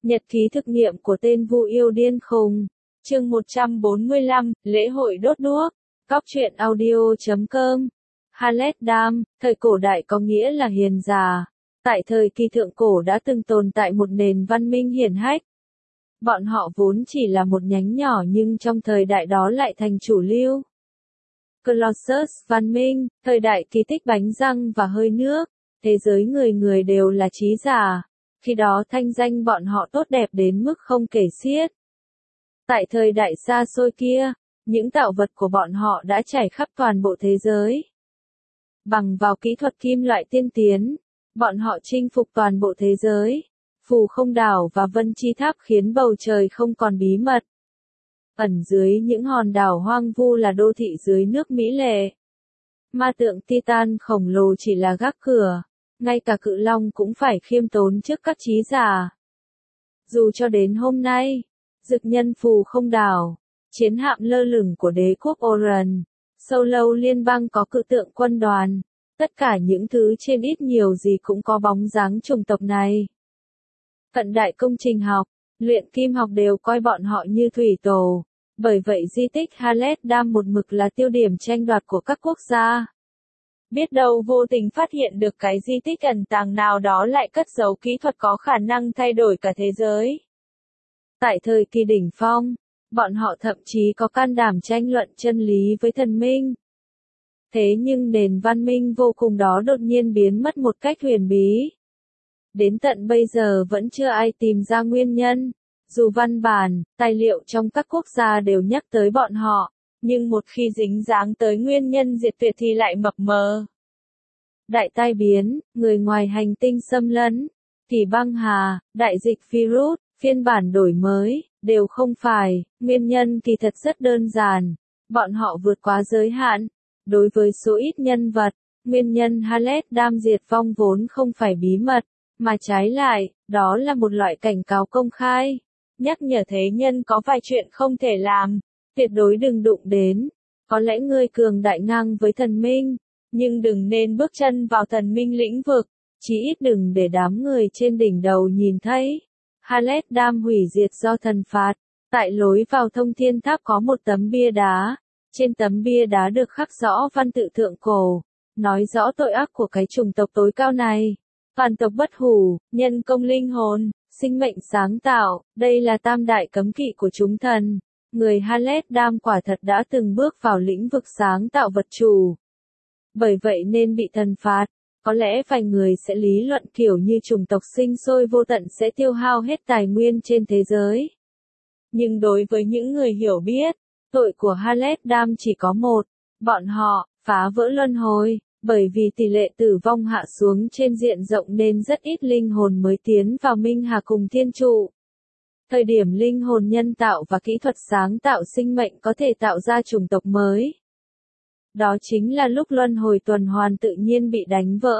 Nhật ký thực nghiệm của tên Vu yêu điên khùng. Chương 145, lễ hội đốt đuốc. Cóc truyện audio.com. Haleddam, thời cổ đại có nghĩa là hiền già. Tại thời kỳ thượng cổ đã từng tồn tại một nền văn minh hiển hách. Bọn họ vốn chỉ là một nhánh nhỏ nhưng trong thời đại đó lại thành chủ lưu. Colossus văn minh, thời đại kỳ tích bánh răng và hơi nước, thế giới người người đều là trí giả. Khi đó thanh danh bọn họ tốt đẹp đến mức không kể xiết. Tại thời đại xa xôi kia, những tạo vật của bọn họ đã trải khắp toàn bộ thế giới. Bằng vào kỹ thuật kim loại tiên tiến, bọn họ chinh phục toàn bộ thế giới. Phù không đảo và vân chi tháp khiến bầu trời không còn bí mật. Ẩn dưới những hòn đảo hoang vu là đô thị dưới nước mỹ lệ. Ma tượng Titan khổng lồ chỉ là gác cửa. Ngay cả cự long cũng phải khiêm tốn trước các trí giả. Dù cho đến hôm nay, dực nhân phù không đảo, chiến hạm lơ lửng của đế quốc Oran, sâu lâu liên bang có cự tượng quân đoàn, tất cả những thứ trên ít nhiều gì cũng có bóng dáng chủng tộc này. Cận đại công trình học, luyện kim học đều coi bọn họ như thủy tổ, bởi vậy di tích Haleddam một mực là tiêu điểm tranh đoạt của các quốc gia. Biết đâu vô tình phát hiện được cái di tích ẩn tàng nào đó lại cất giấu kỹ thuật có khả năng thay đổi cả thế giới. Tại thời kỳ đỉnh phong, bọn họ thậm chí có can đảm tranh luận chân lý với thần minh. Thế nhưng nền văn minh vô cùng đó đột nhiên biến mất một cách huyền bí. Đến tận bây giờ vẫn chưa ai tìm ra nguyên nhân. Dù văn bản, tài liệu trong các quốc gia đều nhắc tới bọn họ, nhưng một khi dính dáng tới nguyên nhân diệt tuyệt thì lại mập mờ. Đại tai biến, người ngoài hành tinh xâm lấn, kỳ băng hà, đại dịch virus, phiên bản đổi mới, đều không phải. Nguyên nhân kỳ thật rất đơn giản. Bọn họ vượt quá giới hạn. Đối với số ít nhân vật, nguyên nhân Haleddam diệt vong vốn không phải bí mật, mà trái lại, đó là một loại cảnh cáo công khai. Nhắc nhở thế nhân có vài chuyện không thể làm, tuyệt đối đừng đụng đến. Có lẽ ngươi cường đại ngang với thần minh, nhưng đừng nên bước chân vào thần minh lĩnh vực, chí ít đừng để đám người trên đỉnh đầu nhìn thấy. Haleddam hủy diệt do thần phạt. Tại lối vào thông thiên tháp có một tấm bia đá. Trên tấm bia đá được khắc rõ văn tự thượng cổ, nói rõ tội ác của cái chủng tộc tối cao này. Phản tộc bất hủ, nhân công linh hồn, sinh mệnh sáng tạo, đây là tam đại cấm kỵ của chúng thần. Người Haleddam quả thật đã từng bước vào lĩnh vực sáng tạo vật chủ. Bởi vậy nên bị thần phạt. Có lẽ vài người sẽ lý luận kiểu như chủng tộc sinh sôi vô tận sẽ tiêu hao hết tài nguyên trên thế giới. Nhưng đối với những người hiểu biết, tội của Haleddam chỉ có một, bọn họ phá vỡ luân hồi, bởi vì tỷ lệ tử vong hạ xuống trên diện rộng nên rất ít linh hồn mới tiến vào minh hà cùng thiên trụ. Thời điểm linh hồn nhân tạo và kỹ thuật sáng tạo sinh mệnh có thể tạo ra chủng tộc mới. Đó chính là lúc luân hồi tuần hoàn tự nhiên bị đánh vỡ.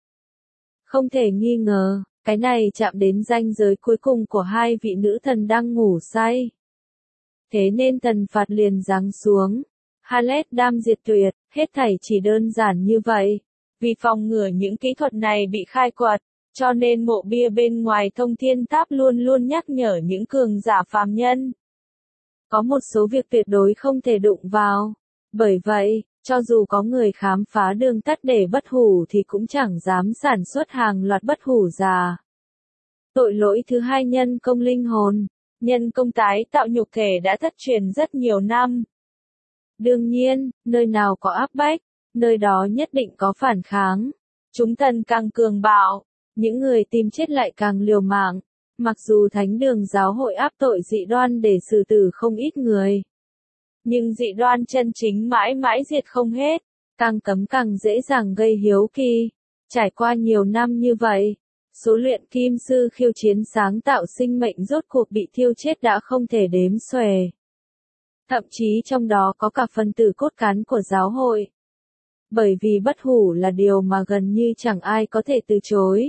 Không thể nghi ngờ, cái này chạm đến ranh giới cuối cùng của hai vị nữ thần đang ngủ say. Thế nên thần phạt liền giáng xuống. Haleddam diệt tuyệt, hết thảy chỉ đơn giản như vậy. Vì phòng ngừa những kỹ thuật này bị khai quật, cho nên mộ bia bên ngoài thông thiên tháp luôn luôn nhắc nhở những cường giả phàm nhân. Có một số việc tuyệt đối không thể đụng vào. Bởi vậy, cho dù có người khám phá đường tắt để bất hủ thì cũng chẳng dám sản xuất hàng loạt bất hủ già. Tội lỗi thứ hai, nhân công linh hồn. Nhân công tái tạo nhục thể đã thất truyền rất nhiều năm. Đương nhiên, nơi nào có áp bách, nơi đó nhất định có phản kháng. Chúng thần càng cường bạo, những người tìm chết lại càng liều mạng. Mặc dù thánh đường giáo hội áp tội dị đoan để xử tử không ít người. Nhưng dị đoan chân chính mãi mãi diệt không hết, càng cấm càng dễ dàng gây hiếu kỳ. Trải qua nhiều năm như vậy, số luyện kim sư khiêu chiến sáng tạo sinh mệnh rốt cuộc bị thiêu chết đã không thể đếm xuể. Thậm chí trong đó có cả phân tử cốt cán của giáo hội. Bởi vì bất hủ là điều mà gần như chẳng ai có thể từ chối.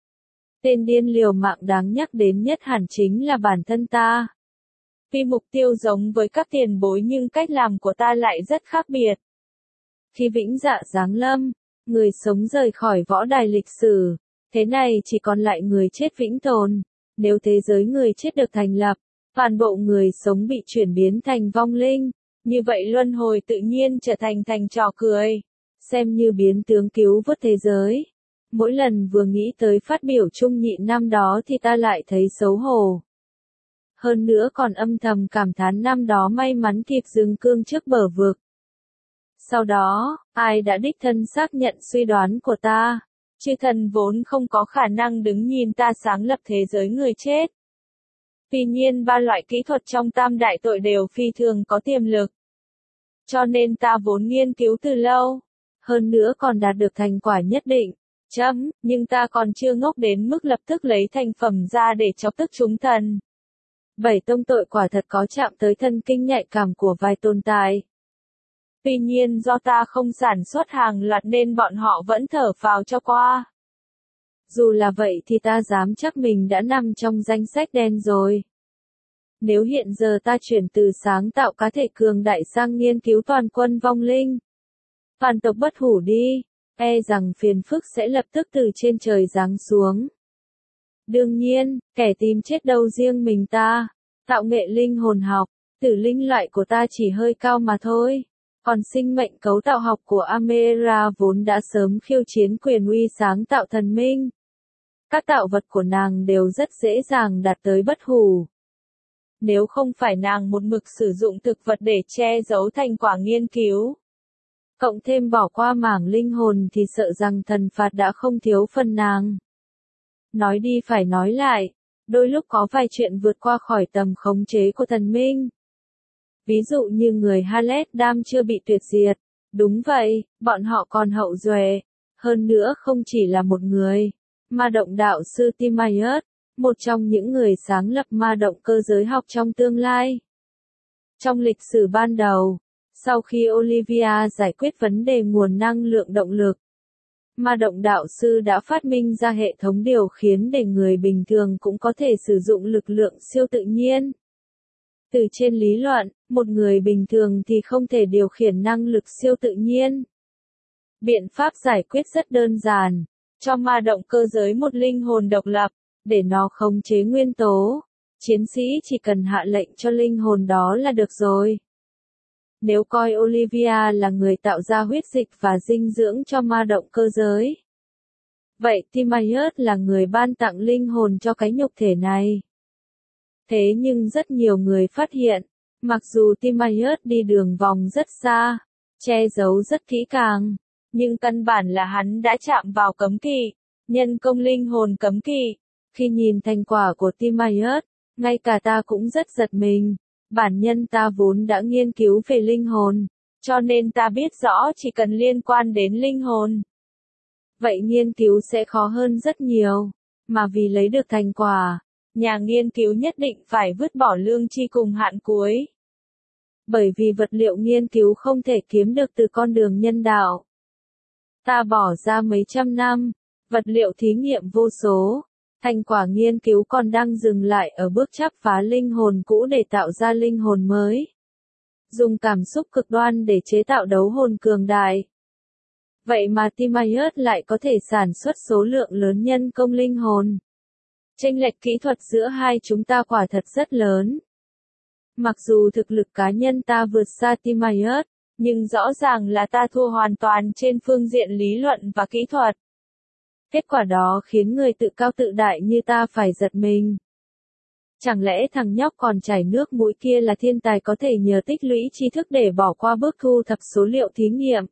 Tên điên liều mạng đáng nhắc đến nhất hẳn chính là bản thân ta. Vì mục tiêu giống với các tiền bối nhưng cách làm của ta lại rất khác biệt. Khi vĩnh dạ giáng lâm, người sống rời khỏi võ đài lịch sử, thế này chỉ còn lại người chết vĩnh tồn. Nếu thế giới người chết được thành lập, toàn bộ người sống bị chuyển biến thành vong linh, như vậy luân hồi tự nhiên trở thành trò cười, xem như biến tướng cứu vớt thế giới. Mỗi lần vừa nghĩ tới phát biểu chung nhị năm đó thì ta lại thấy xấu hổ. Hơn nữa còn âm thầm cảm thán năm đó may mắn kịp dừng cương trước bờ vực. Sau đó, ai đã đích thân xác nhận suy đoán của ta? Chư thần vốn không có khả năng đứng nhìn ta sáng lập thế giới người chết. Tuy nhiên ba loại kỹ thuật trong tam đại tội đều phi thường có tiềm lực. Cho nên ta vốn nghiên cứu từ lâu. Hơn nữa còn đạt được thành quả nhất định. Nhưng ta còn chưa ngốc đến mức lập tức lấy thành phẩm ra để chọc tức chúng thần. 7 tông tội quả thật có chạm tới thân kinh nhạy cảm của vài tồn tại. Tuy nhiên do ta không sản xuất hàng loạt nên bọn họ vẫn thở phào cho qua. Dù là vậy thì ta dám chắc mình đã nằm trong danh sách đen rồi. Nếu hiện giờ ta chuyển từ sáng tạo cá thể cường đại sang nghiên cứu toàn quân vong linh, toàn tộc bất hủ đi, e rằng phiền phức sẽ lập tức từ trên trời giáng xuống. Đương nhiên, kẻ tìm chết đâu riêng mình ta, tạo nghệ linh hồn học, tử linh loại của ta chỉ hơi cao mà thôi. Còn sinh mệnh cấu tạo học của Amera vốn đã sớm khiêu chiến quyền uy sáng tạo thần minh. Các tạo vật của nàng đều rất dễ dàng đạt tới bất hủ. Nếu không phải nàng một mực sử dụng thực vật để che giấu thành quả nghiên cứu, cộng thêm bỏ qua mảng linh hồn thì sợ rằng thần phạt đã không thiếu phần nàng. Nói đi phải nói lại, đôi lúc có vài chuyện vượt qua khỏi tầm khống chế của thần minh. Ví dụ như người Haledam chưa bị tuyệt diệt. Đúng vậy, bọn họ còn hậu duệ. Hơn nữa không chỉ là một người. Ma động đạo sư Timaeus, một trong những người sáng lập ma động cơ giới học trong tương lai. Trong lịch sử ban đầu, sau khi Olivia giải quyết vấn đề nguồn năng lượng động lực, ma động đạo sư đã phát minh ra hệ thống điều khiển để người bình thường cũng có thể sử dụng lực lượng siêu tự nhiên. Từ trên lý luận, một người bình thường thì không thể điều khiển năng lực siêu tự nhiên. Biện pháp giải quyết rất đơn giản, cho ma động cơ giới một linh hồn độc lập, để nó khống chế nguyên tố. Chiến sĩ chỉ cần hạ lệnh cho linh hồn đó là được rồi. Nếu coi Olivia là người tạo ra huyết dịch và dinh dưỡng cho ma động cơ giới, vậy Timaeus là người ban tặng linh hồn cho cái nhục thể này. Thế nhưng rất nhiều người phát hiện, mặc dù Timaeus đi đường vòng rất xa, che giấu rất kỹ càng, nhưng căn bản là hắn đã chạm vào cấm kỵ, nhân công linh hồn cấm kỵ. Khi nhìn thành quả của Timaeus, ngay cả ta cũng rất giật mình. Bản nhân ta vốn đã nghiên cứu về linh hồn, cho nên ta biết rõ chỉ cần liên quan đến linh hồn, vậy nghiên cứu sẽ khó hơn rất nhiều. Mà vì lấy được thành quả, nhà nghiên cứu nhất định phải vứt bỏ lương tri cùng hạn cuối. Bởi vì vật liệu nghiên cứu không thể kiếm được từ con đường nhân đạo. Ta bỏ ra mấy trăm năm, vật liệu thí nghiệm vô số, thành quả nghiên cứu còn đang dừng lại ở bước chắp phá linh hồn cũ để tạo ra linh hồn mới. Dùng cảm xúc cực đoan để chế tạo đấu hồn cường đại. Vậy mà Timaeus lại có thể sản xuất số lượng lớn nhân công linh hồn. Chênh lệch kỹ thuật giữa hai chúng ta quả thật rất lớn. Mặc dù thực lực cá nhân ta vượt xa Timaeus, nhưng rõ ràng là ta thua hoàn toàn trên phương diện lý luận và kỹ thuật. Kết quả đó khiến người tự cao tự đại như ta phải giật mình. Chẳng lẽ thằng nhóc còn chảy nước mũi kia là thiên tài có thể nhờ tích lũy tri thức để bỏ qua bước thu thập số liệu thí nghiệm?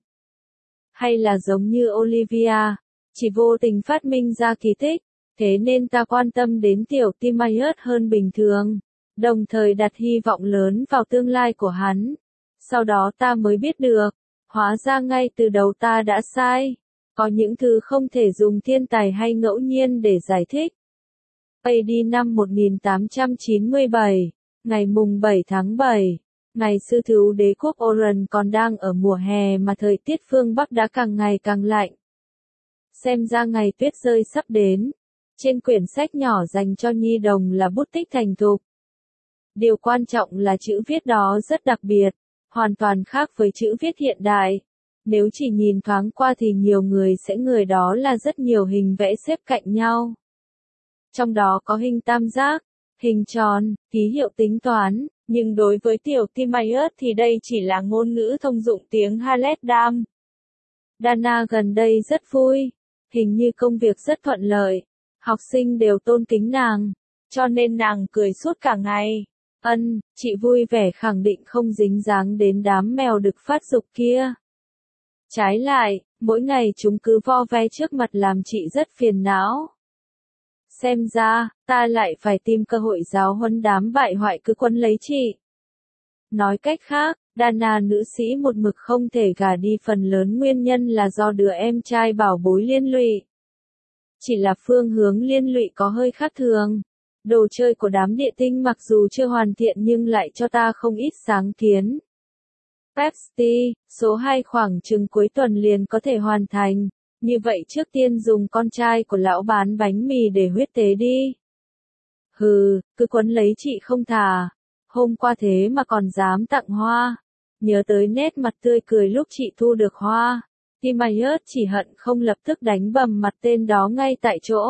Hay là giống như Olivia, chỉ vô tình phát minh ra kỳ tích, thế nên ta quan tâm đến tiểu Timaeus hơn bình thường, đồng thời đặt hy vọng lớn vào tương lai của hắn. Sau đó ta mới biết được, hóa ra ngay từ đầu ta đã sai. Có những thứ không thể dùng thiên tài hay ngẫu nhiên để giải thích. AD năm 1897, ngày mùng 7 tháng 7, ngày sư thú đế quốc Oran còn đang ở mùa hè mà thời tiết phương Bắc đã càng ngày càng lạnh. Xem ra ngày tuyết rơi sắp đến. Trên quyển sách nhỏ dành cho nhi đồng là bút tích thành thục. Điều quan trọng là chữ viết đó rất đặc biệt, hoàn toàn khác với chữ viết hiện đại. Nếu chỉ nhìn thoáng qua thì nhiều người sẽ ngờ đó là rất nhiều hình vẽ xếp cạnh nhau. trong đó có hình tam giác, hình tròn, ký hiệu tính toán, nhưng đối với tiểu Timaeus thì đây chỉ là ngôn ngữ thông dụng tiếng Haledam. Dana gần đây rất vui, hình như công việc rất thuận lợi, học sinh đều tôn kính nàng, cho nên nàng cười suốt cả ngày. Chị vui vẻ khẳng định không dính dáng đến đám mèo đực phát dục kia. Trái lại, mỗi ngày chúng cứ vo ve trước mặt làm chị rất phiền não. Xem ra, ta lại phải tìm cơ hội giáo huấn đám bại hoại cứ quấn lấy chị. Nói cách khác, Dana nữ sĩ một mực không thể gả đi phần lớn nguyên nhân là do đứa em trai bảo bối liên lụy. Chỉ là phương hướng liên lụy có hơi khác thường. Đồ chơi của đám địa tinh mặc dù chưa hoàn thiện nhưng lại cho ta không ít sáng kiến. Pepsi, số 2 khoảng chừng cuối tuần liền có thể hoàn thành. Như vậy trước tiên dùng con trai của lão bán bánh mì để huyết tế đi. Hừ, cứ quấn lấy chị không thả. Hôm qua thế mà còn dám tặng hoa. Nhớ tới nét mặt tươi cười lúc chị thu được hoa. Timaeus chỉ hận không lập tức đánh bầm mặt tên đó ngay tại chỗ.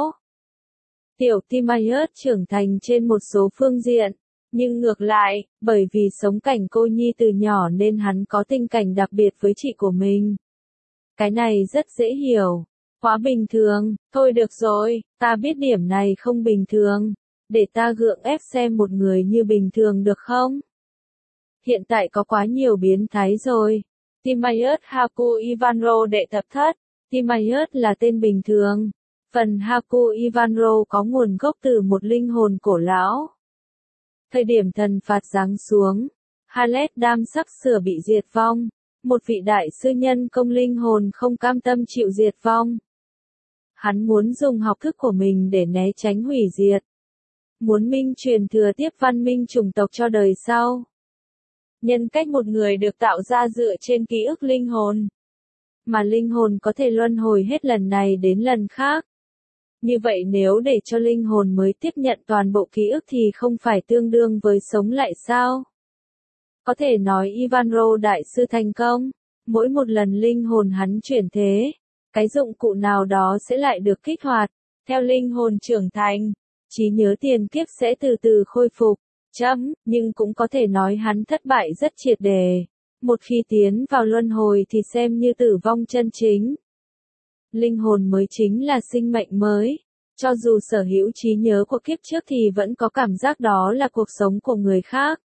Tiểu Timaeus trưởng thành trên một số phương diện, nhưng ngược lại, bởi vì sống cảnh cô nhi từ nhỏ nên hắn có tình cảnh đặc biệt với chị của mình. Cái này rất dễ hiểu. Quá bình thường, thôi được rồi, ta biết điểm này không bình thường. Để ta gượng ép xem một người như bình thường được không? Hiện tại có quá nhiều biến thái rồi. Timaeus Haku Ivanro đệ thập thất. Timaeus là tên bình thường. Phần Haku Ivanro có nguồn gốc từ một linh hồn cổ lão. Thời điểm thần phạt giáng xuống, Haledam sắp sửa bị diệt vong. Một vị đại sư nhân công linh hồn không cam tâm chịu diệt vong. Hắn muốn dùng học thức của mình để né tránh hủy diệt. Muốn minh truyền thừa tiếp văn minh chủng tộc cho đời sau. Nhân cách một người được tạo ra dựa trên ký ức linh hồn. Mà linh hồn có thể luân hồi hết lần này đến lần khác. Như vậy nếu để cho linh hồn mới tiếp nhận toàn bộ ký ức thì không phải tương đương với sống lại sao? Có thể nói Ivanro đại sư thành công, mỗi một lần linh hồn hắn chuyển thế, cái dụng cụ nào đó sẽ lại được kích hoạt, theo linh hồn trưởng thành, trí nhớ tiền kiếp sẽ từ từ khôi phục, nhưng cũng có thể nói hắn thất bại rất triệt đề, một khi tiến vào luân hồi thì xem như tử vong chân chính. Linh hồn mới chính là sinh mệnh mới. Cho dù sở hữu trí nhớ của kiếp trước thì vẫn có cảm giác đó là cuộc sống của người khác.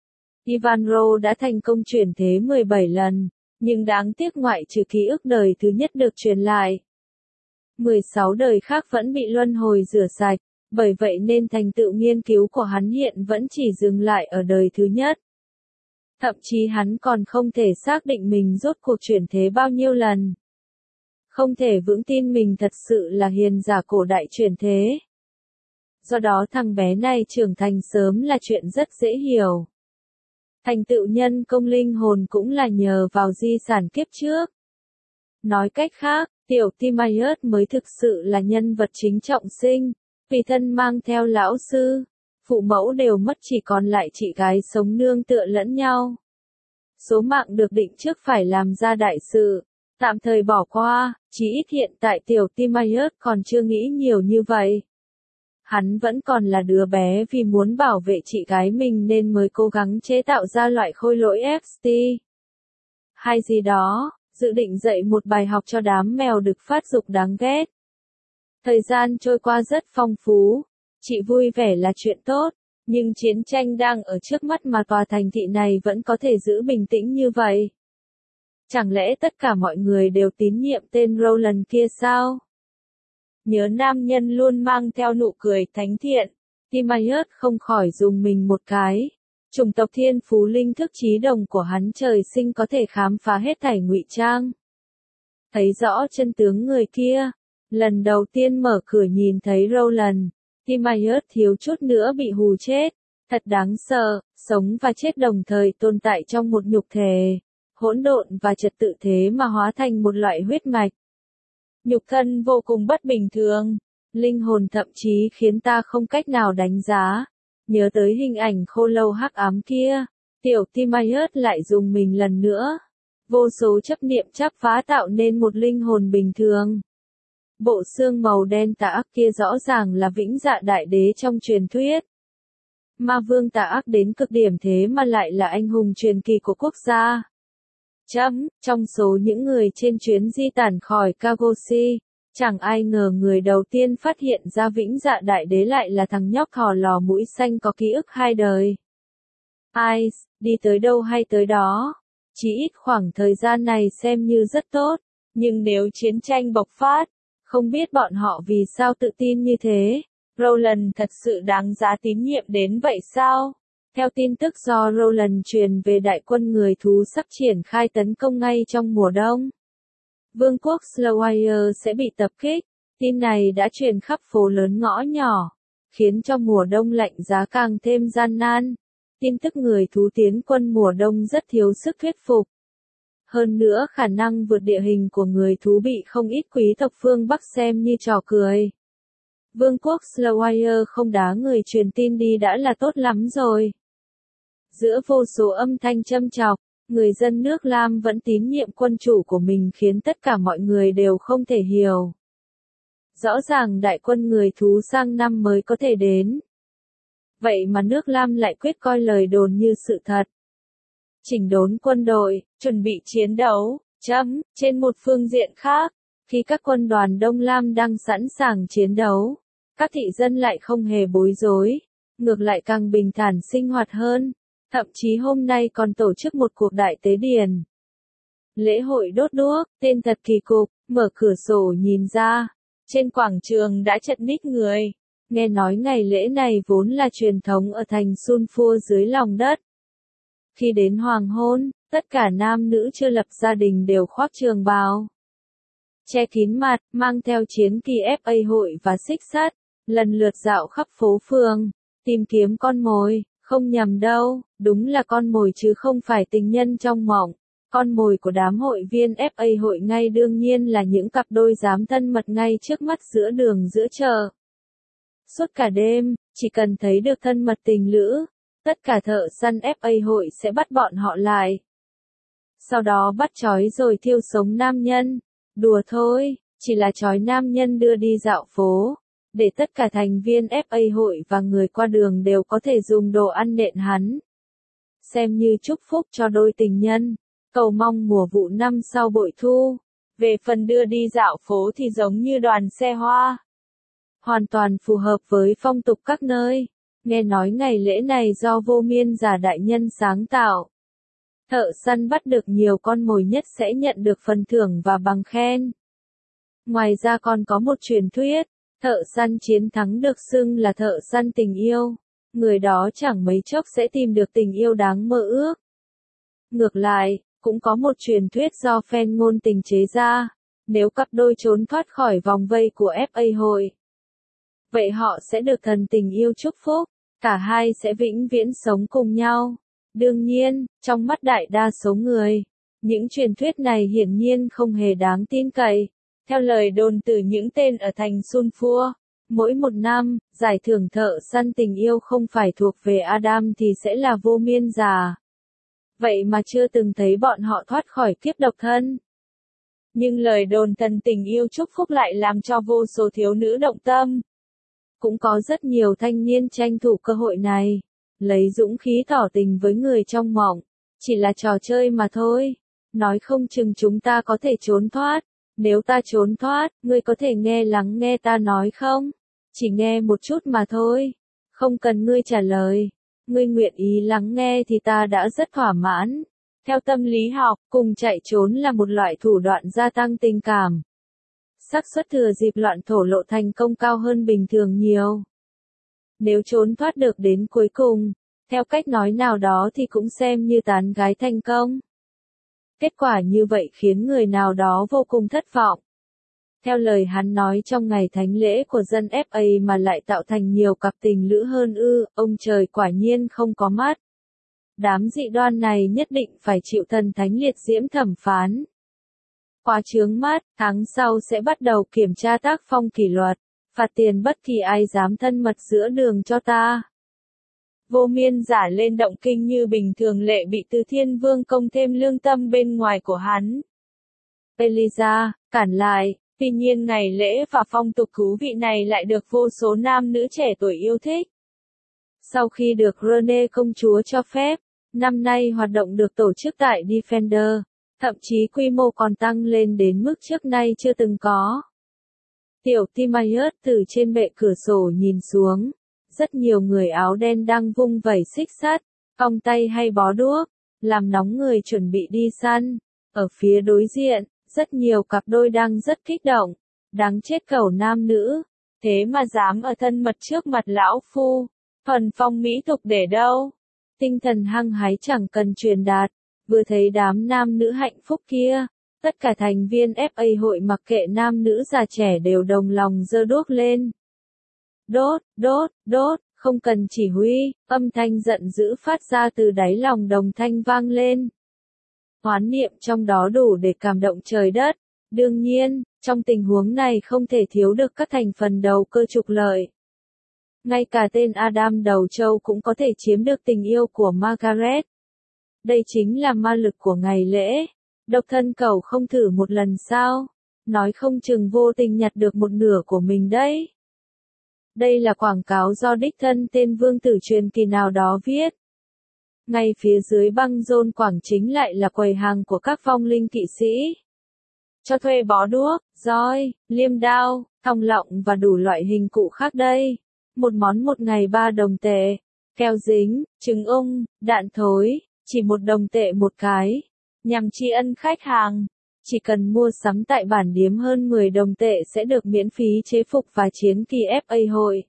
Ivanro đã thành công chuyển thế 17 lần, nhưng đáng tiếc ngoại trừ ký ức đời thứ nhất được truyền lại. 16 đời khác vẫn bị luân hồi rửa sạch, bởi vậy nên thành tựu nghiên cứu của hắn hiện vẫn chỉ dừng lại ở đời thứ nhất. Thậm chí hắn còn không thể xác định mình rốt cuộc chuyển thế bao nhiêu lần. Không thể vững tin mình thật sự là hiền giả cổ đại chuyển thế. Do đó thằng bé này trưởng thành sớm là chuyện rất dễ hiểu. Thành tựu nhân công linh hồn cũng là nhờ vào di sản kiếp trước. Nói cách khác, tiểu Timaeus mới thực sự là nhân vật chính trọng sinh, vì thân mang theo lão sư, phụ mẫu đều mất chỉ còn lại chị gái sống nương tựa lẫn nhau. Số mạng được định trước phải làm ra đại sự. Tạm thời bỏ qua, chỉ ít hiện tại tiểu Timaeus còn chưa nghĩ nhiều như vậy. Hắn vẫn còn là đứa bé vì muốn bảo vệ chị gái mình nên mới cố gắng chế tạo ra loại khôi lỗi FT. Hay gì đó, dự định dạy một bài học cho đám mèo đực phát dục đáng ghét. Thời gian trôi qua rất phong phú, chị vui vẻ là chuyện tốt, nhưng chiến tranh đang ở trước mắt mà tòa thành thị này vẫn có thể giữ bình tĩnh như vậy. Chẳng lẽ tất cả mọi người đều tín nhiệm tên Roland kia sao? Nhớ nam nhân luôn mang theo nụ cười thánh thiện, Timaeus không khỏi dùng mình một cái. Chủng tộc thiên phú linh thức trí đồng của hắn trời sinh có thể khám phá hết thảy ngụy trang. Thấy rõ chân tướng người kia, lần đầu tiên mở cửa nhìn thấy Roland, Timaeus thiếu chút nữa bị hù chết. Thật đáng sợ, sống và chết đồng thời tồn tại trong một nhục thể. Hỗn độn và trật tự thế mà hóa thành một loại huyết mạch. Nhục thân vô cùng bất bình thường, linh hồn thậm chí khiến ta không cách nào đánh giá. Nhớ tới hình ảnh khô lâu hắc ám kia, tiểu Timaeus lại dùng mình lần nữa. Vô số chấp niệm chắp phá tạo nên một linh hồn bình thường. Bộ xương màu đen tà ác kia rõ ràng là Vĩnh Dạ Đại Đế trong truyền thuyết. Ma vương tà ác đến cực điểm thế mà lại là anh hùng truyền kỳ của quốc gia. Trong số những người trên chuyến di tản khỏi Kagoshi, chẳng ai ngờ người đầu tiên phát hiện ra Vĩnh Dạ Đại Đế lại là thằng nhóc thò lò mũi xanh có ký ức 2 đời. Ai, đi tới đâu hay tới đó. Chỉ ít khoảng thời gian này xem như rất tốt, nhưng nếu chiến tranh bộc phát, không biết bọn họ vì sao tự tin như thế. Roland thật sự đáng giá tín nhiệm đến vậy sao? Theo tin tức do Roland truyền về đại quân người thú sắp triển khai tấn công ngay trong mùa đông. Vương quốc Slayer sẽ bị tập kích, tin này đã truyền khắp phố lớn ngõ nhỏ, khiến cho mùa đông lạnh giá càng thêm gian nan. Tin tức người thú tiến quân mùa đông rất thiếu sức thuyết phục. Hơn nữa khả năng vượt địa hình của người thú bị không ít quý tộc phương Bắc xem như trò cười. Vương quốc Slayer không đá người truyền tin đi đã là tốt lắm rồi. Giữa vô số âm thanh châm chọc, người dân nước Lam vẫn tín nhiệm quân chủ của mình khiến tất cả mọi người đều không thể hiểu. Rõ ràng đại quân người thú sang năm mới có thể đến. Vậy mà nước Lam lại quyết coi lời đồn như sự thật. Chỉnh đốn quân đội, chuẩn bị chiến đấu. Trên một phương diện khác, khi các quân đoàn Đông Lam đang sẵn sàng chiến đấu, các thị dân lại không hề bối rối, ngược lại càng bình thản sinh hoạt hơn. Thậm chí hôm nay còn tổ chức một cuộc đại tế điền. Lễ hội đốt đuốc, tên thật kỳ cục, mở cửa sổ nhìn ra. Trên quảng trường đã chật ních người. Nghe nói ngày lễ này vốn là truyền thống ở thành Sunfua dưới lòng đất. Khi đến hoàng hôn, tất cả nam nữ chưa lập gia đình đều khoác trường bào, che kín mặt, mang theo chiến kỳ FA hội và xích sắt, lần lượt dạo khắp phố phường, tìm kiếm con mồi. Không nhầm đâu, đúng là con mồi chứ không phải tình nhân trong mộng. Con mồi của đám hội viên FA hội ngay đương nhiên là những cặp đôi dám thân mật ngay trước mắt giữa đường giữa chợ. Suốt cả đêm, chỉ cần thấy được thân mật tình lữ, tất cả thợ săn FA hội sẽ bắt bọn họ lại. Sau đó bắt trói rồi thiêu sống nam nhân. Đùa thôi, chỉ là trói nam nhân đưa đi dạo phố, để tất cả thành viên FA hội và người qua đường đều có thể dùng đồ ăn nện hắn. Xem như chúc phúc cho đôi tình nhân, cầu mong mùa vụ năm sau bội thu. Về phần đưa đi dạo phố thì giống như đoàn xe hoa. Hoàn toàn phù hợp với phong tục các nơi. Nghe nói ngày lễ này do Vô Miên Giả đại nhân sáng tạo. Thợ săn bắt được nhiều con mồi nhất sẽ nhận được phần thưởng và bằng khen. Ngoài ra còn có một truyền thuyết, thợ săn chiến thắng được xưng là thợ săn tình yêu. Người đó chẳng mấy chốc sẽ tìm được tình yêu đáng mơ ước. Ngược lại, cũng có một truyền thuyết do fan ngôn tình chế ra, nếu cặp đôi trốn thoát khỏi vòng vây của FA hội, vậy họ sẽ được thần tình yêu chúc phúc, cả hai sẽ vĩnh viễn sống cùng nhau. Đương nhiên, trong mắt đại đa số người, những truyền thuyết này hiển nhiên không hề đáng tin cậy. Theo lời đồn từ những tên ở thành Sunfua, mỗi một năm, giải thưởng thợ săn tình yêu không phải thuộc về Adam thì sẽ là Vô Miên Giả. Vậy mà chưa từng thấy bọn họ thoát khỏi kiếp độc thân. Nhưng lời đồn thần tình yêu chúc phúc lại làm cho vô số thiếu nữ động tâm. Cũng có rất nhiều thanh niên tranh thủ cơ hội này, lấy dũng khí tỏ tình với người trong mộng. Chỉ là trò chơi mà thôi. Nói không chừng chúng ta có thể trốn thoát. Nếu ta trốn thoát, ngươi có thể lắng nghe ta nói không? Chỉ nghe một chút mà thôi. Không cần ngươi trả lời. Ngươi nguyện ý lắng nghe thì ta đã rất thỏa mãn. Theo tâm lý học, cùng chạy trốn là một loại thủ đoạn gia tăng tình cảm. Xác suất thừa dịp loạn thổ lộ thành công cao hơn bình thường nhiều. Nếu trốn thoát được đến cuối cùng, theo cách nói nào đó thì cũng xem như tán gái thành công. Kết quả như vậy khiến người nào đó vô cùng thất vọng. Theo lời hắn nói trong ngày thánh lễ của dân FA mà lại tạo thành nhiều cặp tình lữ hơn ông trời quả nhiên không có mắt. Đám dị đoan này nhất định phải chịu thần thánh liệt diễm thẩm phán. Quá chướng mắt, tháng sau sẽ bắt đầu kiểm tra tác phong kỷ luật, phạt tiền bất kỳ ai dám thân mật giữa đường cho ta. Vô Miên Giả lên động kinh như bình thường lệ bị Từ Thiên Vương công thêm lương tâm bên ngoài của hắn. Eliza, cản lại, Tuy nhiên ngày lễ và phong tục thú vị này lại được vô số nam nữ trẻ tuổi yêu thích. Sau khi được Rene công chúa cho phép, năm nay hoạt động được tổ chức tại Defender, thậm chí quy mô còn tăng lên đến mức trước nay chưa từng có. Tiểu Timaeus từ trên bệ cửa sổ nhìn xuống, rất nhiều người áo đen đang vung vẩy xích sắt, cong tay hay bó đuốc, làm nóng người chuẩn bị đi săn. Ở phía đối diện, rất nhiều cặp đôi đang rất kích động, đáng chết cẩu nam nữ, thế mà dám ở thân mật trước mặt lão phu, thuần phong mỹ tục để đâu. Tinh thần hăng hái chẳng cần truyền đạt, vừa thấy đám nam nữ hạnh phúc kia, tất cả thành viên FA hội mặc kệ nam nữ già trẻ đều đồng lòng giơ đuốc lên. Đốt, đốt, đốt, không cần chỉ huy, âm thanh giận dữ phát ra từ đáy lòng đồng thanh vang lên. Hoán niệm trong đó đủ để cảm động trời đất. Đương nhiên, trong tình huống này không thể thiếu được các thành phần đầu cơ trục lợi. Ngay cả tên Adam đầu trâu cũng có thể chiếm được tình yêu của Margaret. Đây chính là ma lực của ngày lễ. Độc thân cẩu không thử một lần sao? Nói không chừng vô tình nhặt được một nửa của mình đấy. Đây là quảng cáo do đích thân tên vương tử truyền kỳ nào đó viết. Ngay phía dưới băng rôn quảng chính lại là quầy hàng của các vong linh kỵ sĩ. Cho thuê bó đuốc, roi, liêm đao, thòng lọng và đủ loại hình cụ khác đây. Một món một ngày 3 đồng tệ. Keo dính, trứng ung, đạn thối, chỉ 1 đồng tệ một cái. Nhằm tri ân khách hàng. Chỉ cần mua sắm tại bản điếm hơn 10 đồng tệ sẽ được miễn phí chế phục và chiến kỳ FA hội.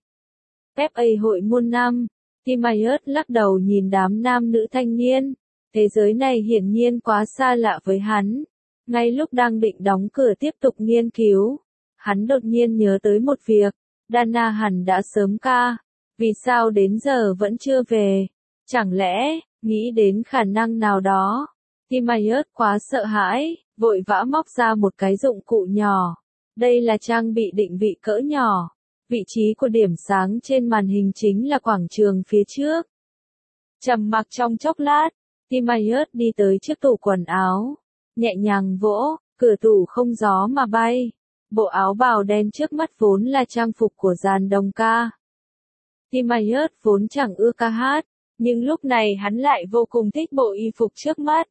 FA hội muôn năm. Timaeus lắc đầu nhìn đám nam nữ thanh niên. Thế giới này hiển nhiên quá xa lạ với hắn. Ngay lúc đang định đóng cửa tiếp tục nghiên cứu, hắn đột nhiên nhớ tới một việc. Dana hẳn đã sớm ca. Vì sao đến giờ vẫn chưa về? Chẳng lẽ, nghĩ đến khả năng nào đó? Timaeus quá sợ hãi, vội vã móc ra một cái dụng cụ nhỏ. Đây là trang bị định vị cỡ nhỏ. Vị trí của điểm sáng trên màn hình chính là quảng trường phía trước. Trầm mặc trong chốc lát, Timaeus đi tới trước tủ quần áo. Nhẹ nhàng vỗ, cửa tủ không gió mà bay. Bộ áo bào đen trước mắt vốn là trang phục của dàn đồng ca. Timaeus vốn chẳng ưa ca hát, nhưng lúc này hắn lại vô cùng thích bộ y phục trước mắt.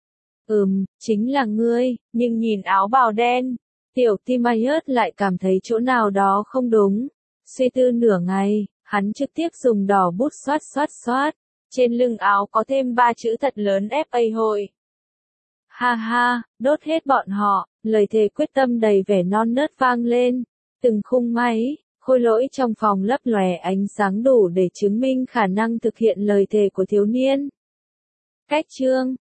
Chính là ngươi, nhưng nhìn áo bào đen, tiểu Timaeus lại cảm thấy chỗ nào đó không đúng. Suy tư nửa ngày, hắn trực tiếp dùng đỏ bút xoát. Trên lưng áo có thêm 3 chữ thật lớn FA hội. Ha ha, đốt hết bọn họ, lời thề quyết tâm đầy vẻ non nớt vang lên. Từng khung máy, khôi lỗi trong phòng lấp lòe ánh sáng đủ để chứng minh khả năng thực hiện lời thề của thiếu niên. Cách chương